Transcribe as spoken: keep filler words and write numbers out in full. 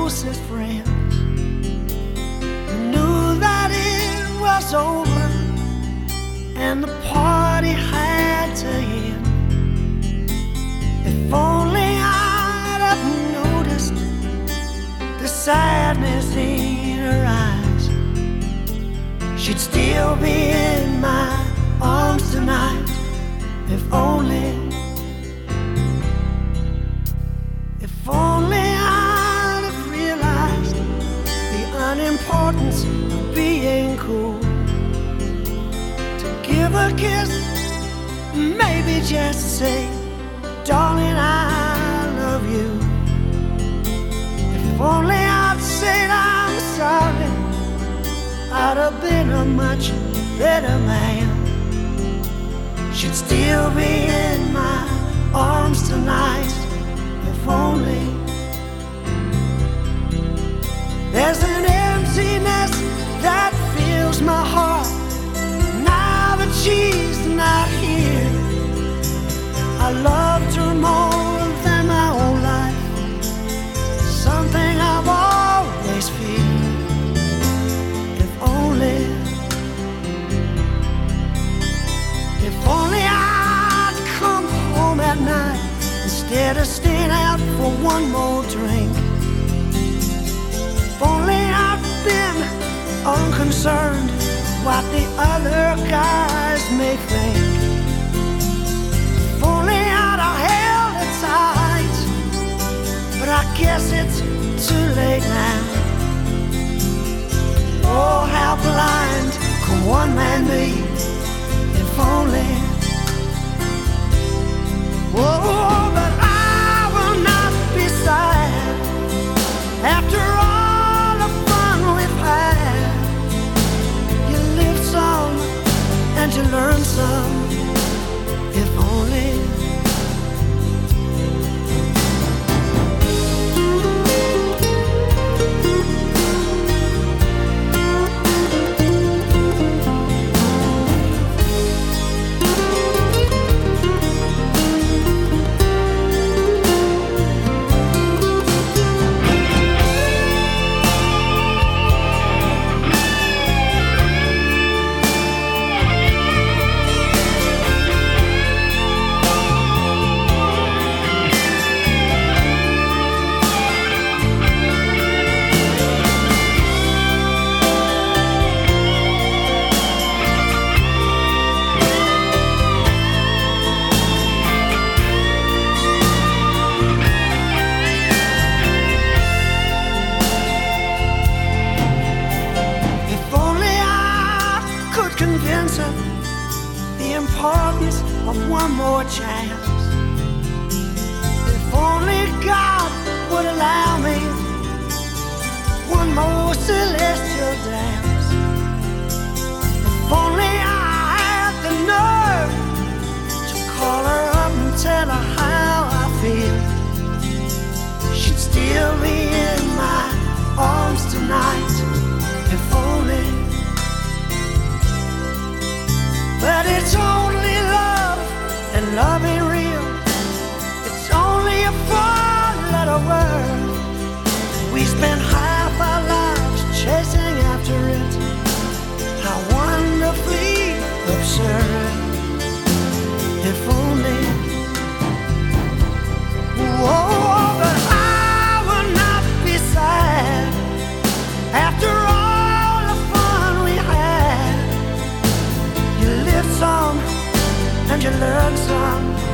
closest friends who knew that it was over and the party had to end. If only I'd have noticed the sadness in her eyes, she'd still be in my arms tonight. If only, if only I'd have realized the unimportance of being cool. To give a kiss, maybe just say, darling, I love you. If only I'd said I'm sorry, I'd have been a much better man. She'd still be in my arms tonight. If only. There's an emptiness that fills my heart now that she's not here. I loved her more than my own life, something I've always feared. If only, if only I'd come home at night instead of staying out for one more drink. If only I'd been unconcerned what the other guys may think. If only I'd have held it tight, but I guess it's too late now. Oh, how blind can one man be? If only. Oh, but I will not be sad after all the fun we've had. You live some and you learn some. If only. The importance of one more chance. If only God would allow me one more celestial dance. If only I had the nerve to call her up and tell her how I feel, she'd still be in my arms tonight. If only. But it's only love, and love ain't real. It's only a four-letter word. We spend half our lives chasing after it. How wonderfully absurd. If only. Whoa, but I will not be sad after all the fun we had. You live some and you learn some.